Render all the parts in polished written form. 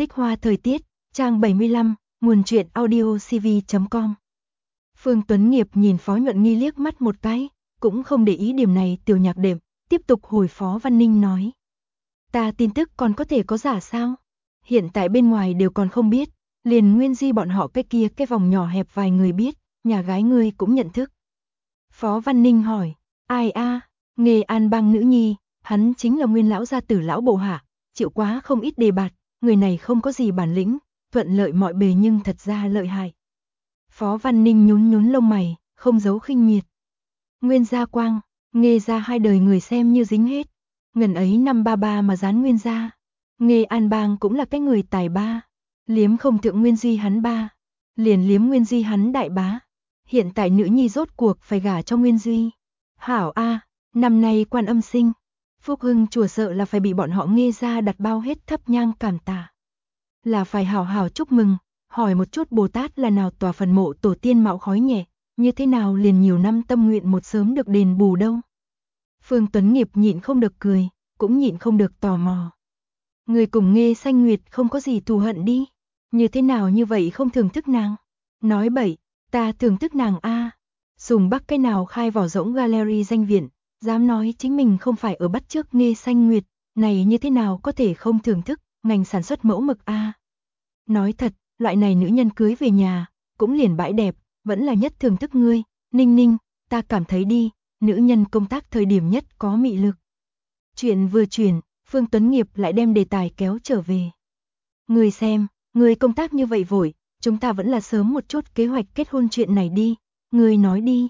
Tích hoa thời tiết, trang 75, nguồn truyện audio cv.com. Phương Tuấn Nghiệp nhìn Phó Nhuận Nghi liếc mắt một cái, cũng không để ý điểm này. Tiểu Nhạc Đệm tiếp tục hồi Phó Văn Ninh nói. Ta tin tức còn có thể có giả sao? Hiện tại bên ngoài đều còn không biết, liền Nguyên Di bọn họ cái vòng nhỏ hẹp vài người biết, nhà gái ngươi cũng nhận thức. Phó Văn Ninh hỏi, ai a? Nghê An Bang nữ nhi, hắn chính là Nguyên lão gia tử lão bộ hạ, chịu quá không ít đề bạt, người này không có gì bản lĩnh, thuận lợi mọi bề nhưng thật ra lợi hại. Phó Văn Ninh nhún nhún lông mày, không giấu khinh miệt. Nguyên Gia Quang, Nghê gia hai đời người xem như dính hết, ngần ấy năm ba ba mà dán Nguyên gia. Nghê An Bang cũng là cái người tài ba, liếm không thượng Nguyên Duy hắn ba, liền liếm Nguyên Duy hắn đại bá. Hiện tại nữ nhi rốt cuộc phải gả cho Nguyên Duy. Hảo a, năm nay Quan Âm sinh, Phúc Hưng chùa sợ là phải bị bọn họ Nghê gia đặt bao hết thắp nhang cảm tạ. Là phải hảo hảo chúc mừng, hỏi một chút Bồ Tát là nào tòa phần mộ tổ tiên mạo khói nhẹ, như thế nào liền nhiều năm tâm nguyện một sớm được đền bù đâu. Phương Tuấn Nghiệp nhịn không được cười, cũng nhịn không được tò mò. Người cùng Nghê Xanh Nguyệt không có gì thù hận đi, như thế nào như vậy không thưởng thức nàng? Nói bậy, ta thưởng thức nàng a. Sùng Bắc cái nào khai vỏ rỗng gallery danh viện, dám nói chính mình không phải ở bắt chước Nghê Xanh Nguyệt, này như thế nào có thể không thưởng thức, ngành sản xuất mẫu mực a. Nói thật, loại này nữ nhân cưới về nhà, cũng liền bãi đẹp, vẫn là nhất thưởng thức ngươi, Ninh Ninh, ta cảm thấy đi, nữ nhân công tác thời điểm nhất có mị lực. Chuyện vừa chuyển, Phương Tuấn Nghiệp lại đem đề tài kéo trở về. Ngươi xem, ngươi công tác như vậy vội, chúng ta vẫn là sớm một chút kế hoạch kết hôn chuyện này đi, ngươi nói đi.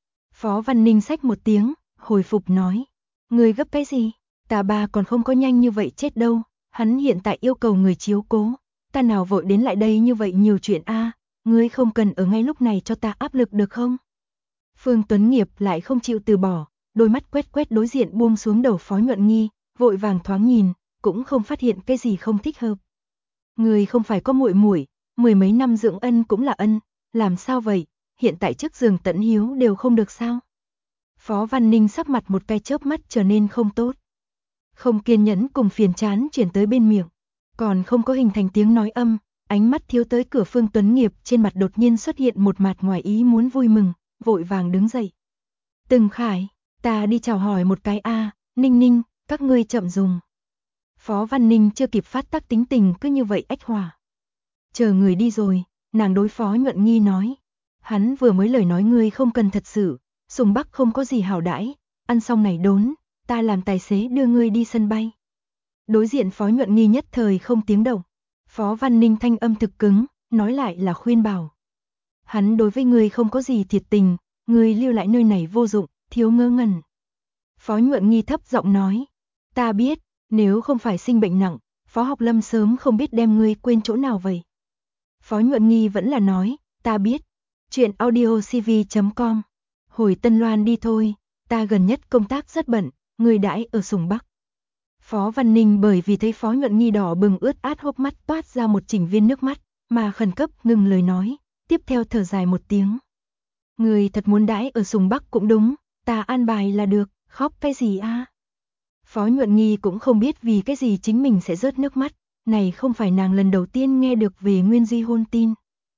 Phó Văn Ninh xách một tiếng, hồi phục nói, ngươi gấp cái gì, ta ba còn không có nhanh như vậy chết đâu, hắn hiện tại yêu cầu người chiếu cố, ta nào vội đến lại đây như vậy nhiều chuyện a, ngươi không cần ở ngay lúc này cho ta áp lực được không? Phương Tuấn Nghiệp lại không chịu từ bỏ, đôi mắt quét quét đối diện buông xuống đầu Phó Nhuận Nghi, vội vàng thoáng nhìn, cũng không phát hiện cái gì không thích hợp. Người không phải có muội muội, mười mấy năm dưỡng ân cũng là ân, làm sao vậy, hiện tại trước giường tận hiếu đều không được sao? Phó Văn Ninh sắc mặt một cái chớp mắt trở nên không tốt. Không kiên nhẫn cùng phiền chán chuyển tới bên miệng, còn không có hình thành tiếng nói âm, ánh mắt thiếu tới cửa Phương Tuấn Nghiệp trên mặt đột nhiên xuất hiện một mặt ngoài ý muốn vui mừng, vội vàng đứng dậy. Từng Khải, ta đi chào hỏi một cái a, Ninh Ninh, các ngươi chậm dùng. Phó Văn Ninh chưa kịp phát tác tính tình cứ như vậy ách hòa. Chờ người đi rồi, nàng đối Phó Nhuận Nghi nói. Hắn vừa mới lời nói ngươi không cần thật sự, Sùng Bắc không có gì hảo đãi, ăn xong này đốn, ta làm tài xế đưa ngươi đi sân bay. Đối diện Phó Nhuận Nghi nhất thời không tiếng động. Phó Văn Ninh thanh âm thực cứng, nói lại là khuyên bảo. Hắn đối với ngươi không có gì thiệt tình, ngươi lưu lại nơi này vô dụng, thiếu ngơ ngẩn. Phó Nhuận Nghi thấp giọng nói, ta biết, nếu không phải sinh bệnh nặng, Phó Học Lâm sớm không biết đem ngươi quên chỗ nào vậy. Phó Nhuận Nghi vẫn là nói, ta biết, chuyện audio cv.com, hồi Tân Loan đi thôi, ta gần nhất công tác rất bận, ngươi đãi ở Sùng Bắc. Phó Văn Ninh bởi vì thấy Phó Nhuận Nghi đỏ bừng ướt át hốc mắt toát ra một chỉnh viên nước mắt, mà khẩn cấp ngừng lời nói, tiếp theo thở dài một tiếng. Người thật muốn đãi ở Sùng Bắc cũng đúng, ta an bài là được, khóc cái gì a? Phó Nhuận Nghi cũng không biết vì cái gì chính mình sẽ rớt nước mắt, này không phải nàng lần đầu tiên nghe được về Nguyên Duy hôn tin.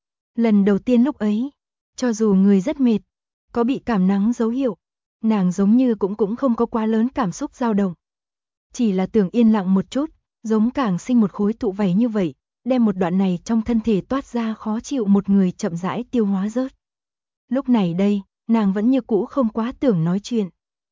Lần đầu tiên lúc ấy, cho dù người rất mệt, có bị cảm nắng dấu hiệu, nàng giống như cũng không có quá lớn cảm xúc dao động. Chỉ là tưởng yên lặng một chút, giống càng sinh một khối tụ vảy như vậy, đem một đoạn này trong thân thể toát ra khó chịu một người chậm rãi tiêu hóa rớt. Lúc này đây, nàng vẫn như cũ không quá tưởng nói chuyện.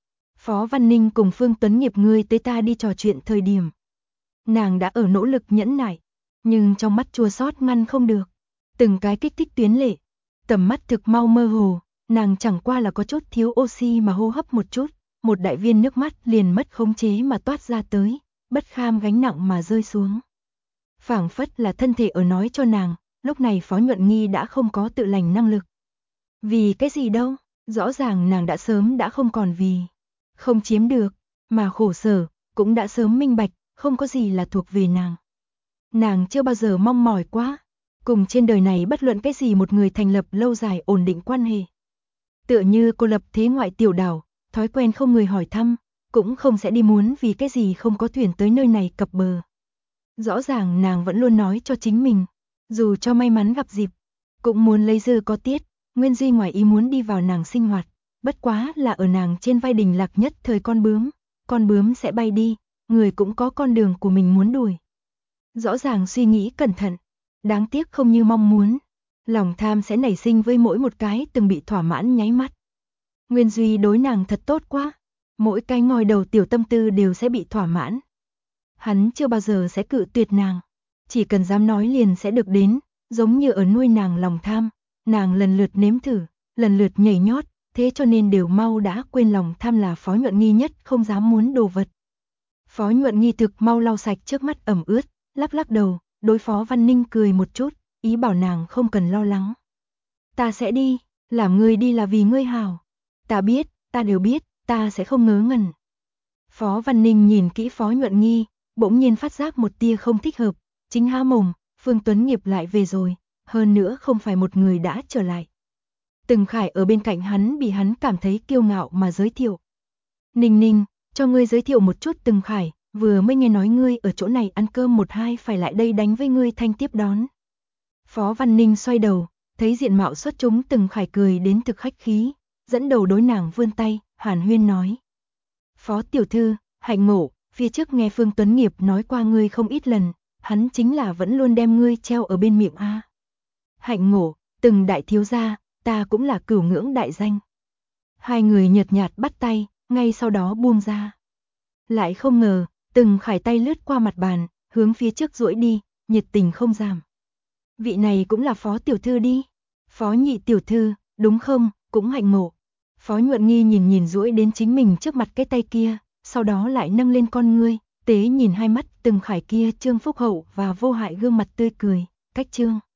Phó Văn Ninh cùng Phương Tuấn Nghiệp ngươi tới ta đi trò chuyện thời điểm. Nàng đã ở nỗ lực nhẫn nại, nhưng trong mắt chua xót ngăn không được. Từng cái kích thích tuyến lệ, tầm mắt thực mau mơ hồ, nàng chẳng qua là có chút thiếu oxy mà hô hấp một chút, một đại viên nước mắt liền mất khống chế mà toát ra tới, bất kham gánh nặng mà rơi xuống. Phảng phất là thân thể ở nói cho nàng, lúc này Phó Nhuận Nghi đã không có tự lành năng lực. Vì cái gì đâu, rõ ràng nàng đã sớm đã không còn vì không chiếm được, mà khổ sở, cũng đã sớm minh bạch, không có gì là thuộc về nàng. Nàng chưa bao giờ mong mỏi quá, cùng trên đời này bất luận cái gì một người thành lập lâu dài ổn định quan hệ. Tựa như cô lập thế ngoại tiểu đảo, thói quen không người hỏi thăm, cũng không sẽ đi muốn vì cái gì không có thuyền tới nơi này cập bờ. Rõ ràng nàng vẫn luôn nói cho chính mình, dù cho may mắn gặp dịp, cũng muốn lấy dư có tiết, Nguyên Duy ngoài ý muốn đi vào nàng sinh hoạt, bất quá là ở nàng trên vai đình lạc nhất thời con bướm sẽ bay đi, người cũng có con đường của mình muốn đuổi. Rõ ràng suy nghĩ cẩn thận, đáng tiếc không như mong muốn, lòng tham sẽ nảy sinh với mỗi một cái từng bị thỏa mãn nháy mắt. Nguyên Duy đối nàng thật tốt quá, mỗi cái ngòi đầu tiểu tâm tư đều sẽ bị thỏa mãn. Hắn chưa bao giờ sẽ cự tuyệt nàng, chỉ cần dám nói liền sẽ được đến, giống như ở nuôi nàng lòng tham, nàng lần lượt nếm thử, lần lượt nhảy nhót, thế cho nên đều mau đã quên lòng tham là Phó Nhuận Nghi nhất không dám muốn đồ vật. Phó Nhuận Nghi thực mau lau sạch trước mắt ẩm ướt, lắc lắc đầu, đối Phó Văn Ninh cười một chút, ý bảo nàng không cần lo lắng. Ta sẽ đi, làm ngươi đi là vì ngươi hảo. Ta biết, ta đều biết, ta sẽ không ngớ ngẩn. Phó Văn Ninh nhìn kỹ Phó Nhuận Nghi, bỗng nhiên phát giác một tia không thích hợp, chính há mồm, Phương Tuấn Nghiệp lại về rồi, hơn nữa không phải một người đã trở lại. Từng Khải ở bên cạnh hắn bị hắn cảm thấy kiêu ngạo mà giới thiệu. Ninh Ninh, cho ngươi giới thiệu một chút Từng Khải, vừa mới nghe nói ngươi ở chỗ này ăn cơm một hai phải lại đây đánh với ngươi thanh tiếp đón. Phó Văn Ninh xoay đầu, thấy diện mạo xuất chúng Từng Khải cười đến thực khách khí, dẫn đầu đối nàng vươn tay, hàn huyên nói. Phó tiểu thư, hạnh ngộ, phía trước nghe Phương Tuấn Nghiệp nói qua ngươi không ít lần, hắn chính là vẫn luôn đem ngươi treo ở bên miệng a. Hạnh ngộ, Từng đại thiếu gia, ta cũng là cửu ngưỡng đại danh. Hai người nhợt nhạt bắt tay, ngay sau đó buông ra. Lại không ngờ, Từng Khải tay lướt qua mặt bàn, hướng phía trước duỗi đi, nhiệt tình không giảm. Vị này cũng là Phó tiểu thư đi. Phó nhị tiểu thư, đúng không, cũng hạnh ngộ. Phó Nhuận Nghi nhìn duỗi đến chính mình trước mặt cái tay kia, sau đó lại nâng lên con ngươi, tế nhìn hai mắt Từng Khải kia trương phúc hậu và vô hại gương mặt tươi cười, cách trương.